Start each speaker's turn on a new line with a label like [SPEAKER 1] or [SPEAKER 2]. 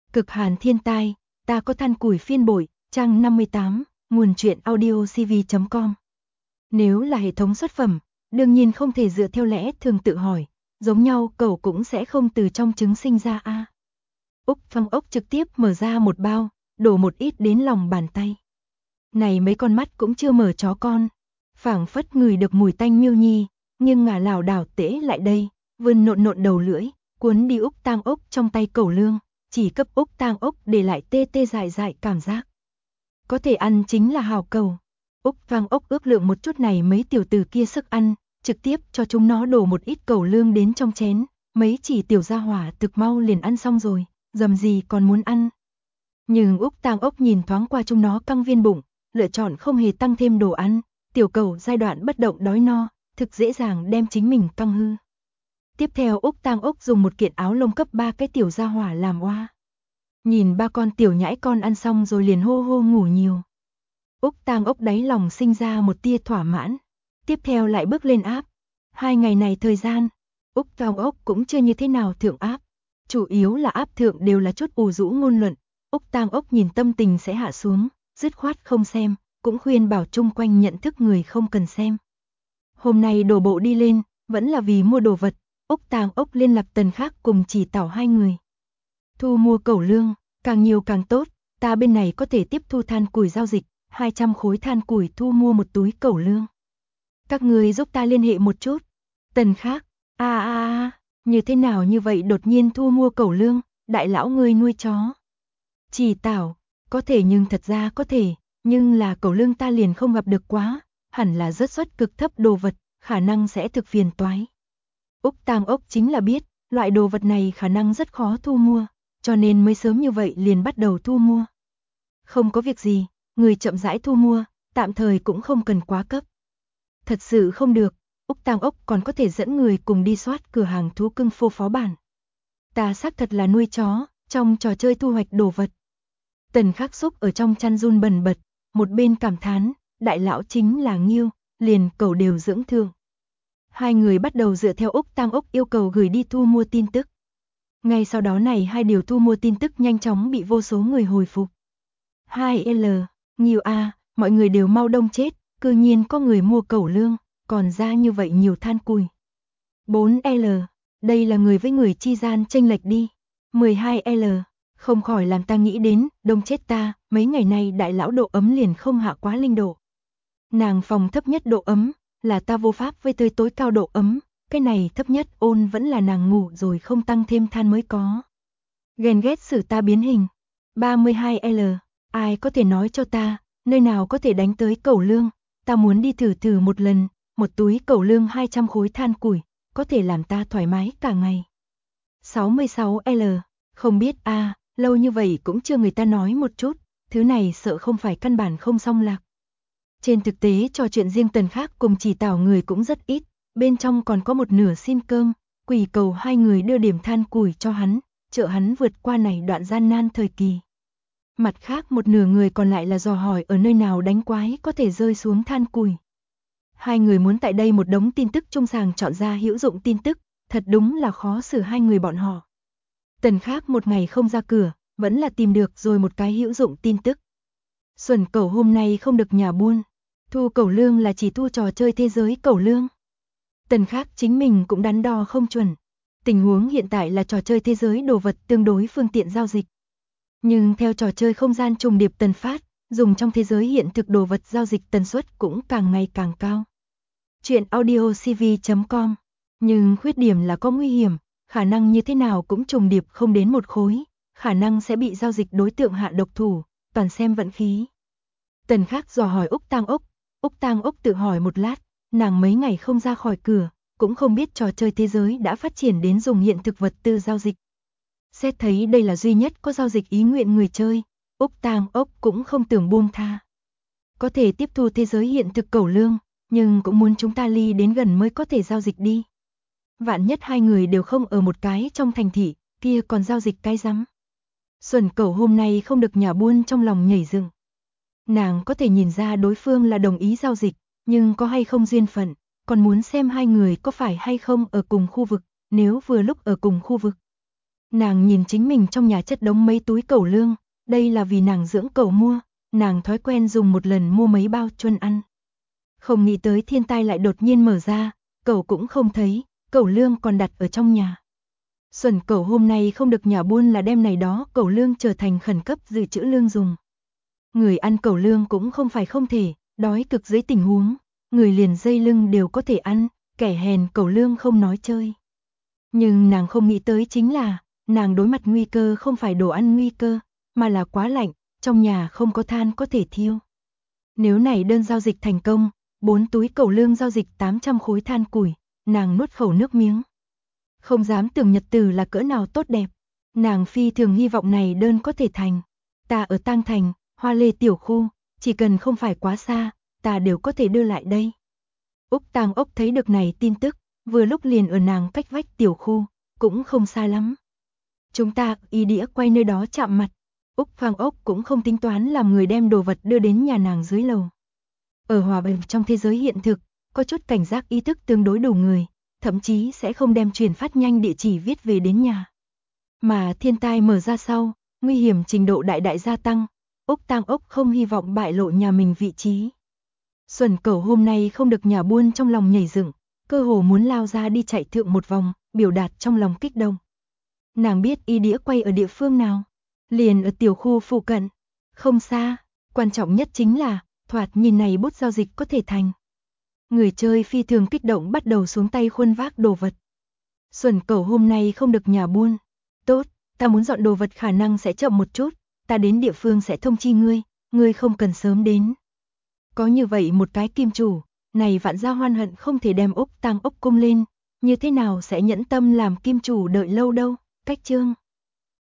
[SPEAKER 1] Cực hàn thiên tai, ta có than củi phiên bội, trang 58, nguồn truyện audio cv.com. Nếu là hệ thống xuất phẩm, đương nhiên không thể dựa theo lẽ thường tự hỏi, giống nhau cẩu cũng sẽ không từ trong trứng sinh ra a. Úc Phong ốc trực tiếp mở ra một bao, đổ một ít đến lòng bàn tay. Này mấy con mắt cũng chưa mở chó con, phảng phất ngửi được mùi tanh miêu nhi, nhưng ngả lảo đảo tễ lại đây, vươn nộn đầu lưỡi, cuốn đi Úc Tang ốc trong tay cẩu lương, chỉ cấp Úc Tang ốc để lại tê tê dại dại cảm giác. Có thể ăn chính là hào cẩu. Úc Tang ốc ước lượng một chút này mấy tiểu tử kia sức ăn, trực tiếp cho chúng nó đổ một ít cẩu lương đến trong chén, mấy chỉ tiểu gia hỏa thực mau liền ăn xong rồi, dầm gì còn muốn ăn. Nhưng Úc Tang ốc nhìn thoáng qua chúng nó căng viên bụng, lựa chọn không hề tăng thêm đồ ăn, tiểu cẩu giai đoạn bất động đói no, thực dễ dàng đem chính mình căng hư. Tiếp theo Úc Tang ốc dùng một kiện áo lông cấp 3 cái tiểu gia hỏa làm oa. Nhìn ba con tiểu nhãi con ăn xong rồi liền hô hô ngủ nhiều. Úc Tang ốc đáy lòng sinh ra một tia thỏa mãn. Tiếp theo lại bước lên áp. 2 ngày này thời gian, Úc Tang ốc cũng chưa như thế nào thượng áp. Chủ yếu là áp thượng đều là chút ù rũ ngôn luận. Úc Tang ốc nhìn tâm tình sẽ hạ xuống, dứt khoát không xem, cũng khuyên bảo chung quanh nhận thức người không cần xem. Hôm nay đổ bộ đi lên, vẫn là vì mua đồ vật. Úc Tang ốc liên lạc Tần Khác cùng Chỉ Tảo hai người. Thu mua cẩu lương, càng nhiều càng tốt, ta bên này có thể tiếp thu than củi giao dịch, 200 khối than củi thu mua một túi cẩu lương. Các người giúp ta liên hệ một chút. Tần Khác, như thế nào như vậy đột nhiên thu mua cẩu lương, đại lão ngươi nuôi chó. Chỉ Tảo, có thể nhưng thật ra có thể, nhưng là cẩu lương ta liền không gặp được quá, hẳn là rất suất cực thấp đồ vật, khả năng sẽ thực phiền toái. Úc Tang ốc chính là biết, loại đồ vật này khả năng rất khó thu mua, cho nên mới sớm như vậy liền bắt đầu thu mua. Không có việc gì, người chậm rãi thu mua, tạm thời cũng không cần quá cấp. Thật sự không được, Úc Tang ốc còn có thể dẫn người cùng đi soát cửa hàng thú cưng phô phó bản. Ta xác thật là nuôi chó, trong trò chơi thu hoạch đồ vật. Tần Khắc xúc ở trong chăn run bần bật, một bên cảm thán, đại lão chính là nghiêu, liền cẩu đều dưỡng thương. Hai người bắt đầu dựa theo Úc Tang ốc yêu cầu gửi đi thu mua tin tức. Ngay sau đó này hai điều thu mua tin tức nhanh chóng bị vô số người hồi phục. 2L, nhiều a, mọi người đều mau đông chết, cư nhiên có người mua cẩu lương, còn ra như vậy nhiều than củi. 4L, đây là người với người chi gian chênh lệch đi. 12L, không khỏi làm ta nghĩ đến, đông chết ta, mấy ngày nay đại lão độ ấm liền không hạ quá linh độ. Nàng phòng thấp nhất độ ấm, là ta vô pháp với tới tối cao độ ấm, cái này thấp nhất ôn vẫn là nàng ngủ rồi không tăng thêm than mới có. Ghen ghét xử ta biến hình. 32L, ai có thể nói cho ta, nơi nào có thể đánh tới cẩu lương, ta muốn đi thử một lần, một túi cẩu lương 200 khối than củi, có thể làm ta thoải mái cả ngày. 66L, không biết lâu như vậy cũng chưa người ta nói một chút, thứ này sợ không phải căn bản không xong lạc. Trên thực tế trò chuyện riêng Tần Khác cùng Chỉ Tảo người cũng rất ít, bên trong còn có một nửa xin cơm, quỳ cầu hai người đưa điểm than củi cho hắn, trợ hắn vượt qua này đoạn gian nan thời kỳ. Mặt khác một nửa người còn lại là dò hỏi ở nơi nào đánh quái có thể rơi xuống than củi. Hai người muốn tại đây một đống tin tức trung sàng chọn ra hữu dụng tin tức, thật đúng là khó xử hai người bọn họ. Tần Khác một ngày không ra cửa, vẫn là tìm được rồi một cái hữu dụng tin tức. Xuân cẩu hôm nay không được nhà buôn. Thu cẩu lương là chỉ thu trò chơi thế giới cẩu lương. Tần Khác chính mình cũng đắn đo không chuẩn. Tình huống hiện tại là trò chơi thế giới đồ vật tương đối phương tiện giao dịch. Nhưng theo trò chơi không gian trùng điệp tần phát, dùng trong thế giới hiện thực đồ vật giao dịch tần suất cũng càng ngày càng cao. Chuyện audio cv.com. Nhưng khuyết điểm là có nguy hiểm, khả năng như thế nào cũng trùng điệp không đến một khối, khả năng sẽ bị giao dịch đối tượng hạ độc thủ, toàn xem vận khí. Tần Khác dò hỏi Úc Tang ốc, Úc Tang ốc tự hỏi một lát, nàng mấy ngày không ra khỏi cửa, cũng không biết trò chơi thế giới đã phát triển đến dùng hiện thực vật tư giao dịch. Xét thấy đây là duy nhất có giao dịch ý nguyện người chơi, Úc Tang ốc cũng không tưởng buông tha. Có thể tiếp thu thế giới hiện thực cẩu lương, nhưng cũng muốn chúng ta ly đến gần mới có thể giao dịch đi. Vạn nhất hai người đều không ở một cái trong thành thị, kia còn giao dịch cái rắm. Xuân cẩu hôm nay không được nhà buôn trong lòng nhảy dựng. Nàng có thể nhìn ra đối phương là đồng ý giao dịch, nhưng có hay không duyên phận, còn muốn xem hai người có phải hay không ở cùng khu vực, nếu vừa lúc ở cùng khu vực. Nàng nhìn chính mình trong nhà chất đống mấy túi cẩu lương, đây là vì nàng dưỡng cẩu mua, nàng thói quen dùng một lần mua mấy bao chuân ăn. Không nghĩ tới thiên tai lại đột nhiên mở ra, cẩu cũng không thấy, cẩu lương còn đặt ở trong nhà. Xuẩn cẩu hôm nay không được nhà buôn là đem này đó cẩu lương trở thành khẩn cấp dự trữ lương dùng. Người ăn cẩu lương cũng không phải không thể, đói cực dưới tình huống, người liền dây lưng đều có thể ăn, kẻ hèn cẩu lương không nói chơi. Nhưng nàng không nghĩ tới chính là, nàng đối mặt nguy cơ không phải đồ ăn nguy cơ, mà là quá lạnh, trong nhà không có than có thể thiêu. Nếu này đơn giao dịch thành công, 4 túi cẩu lương giao dịch 800 khối than củi, nàng nuốt khẩu nước miếng. Không dám tưởng nhật từ là cỡ nào tốt đẹp, nàng phi thường hy vọng này đơn có thể thành. Ta ở Tang Thành, Hoa Lê tiểu khu, chỉ cần không phải quá xa, ta đều có thể đưa lại đây. Úc Tang Ốc thấy được này tin tức, vừa lúc liền ở nàng cách vách tiểu khu, cũng không xa lắm. Chúng ta ý đĩa quay nơi đó chạm mặt, Úc Phang Ốc cũng không tính toán làm người đem đồ vật đưa đến nhà nàng dưới lầu. Ở hòa bình trong thế giới hiện thực, có chút cảnh giác ý thức tương đối đủ người, thậm chí sẽ không đem truyền phát nhanh địa chỉ viết về đến nhà. Mà thiên tai mở ra sau, nguy hiểm trình độ đại đại gia tăng, Úc Tang Ốc không hy vọng bại lộ nhà mình vị trí. Xuẩn cẩu hôm nay không được nhà buôn trong lòng nhảy dựng, cơ hồ muốn lao ra đi chạy thượng một vòng, biểu đạt trong lòng kích động. Nàng biết y đĩa quay ở địa phương nào, liền ở tiểu khu phụ cận, không xa, quan trọng nhất chính là, thoạt nhìn này bút giao dịch có thể thành. Người chơi phi thường kích động bắt đầu xuống tay khuân vác đồ vật. Xuẩn cẩu hôm nay không được nhà buôn. Tốt, ta muốn dọn đồ vật khả năng sẽ chậm một chút, ta đến địa phương sẽ thông chi ngươi không cần sớm đến. Có như vậy một cái kim chủ, này Vạn Gia Hoan hận không thể đem Úc Tang Ốc cung lên, như thế nào sẽ nhẫn tâm làm kim chủ đợi lâu đâu. Cách chương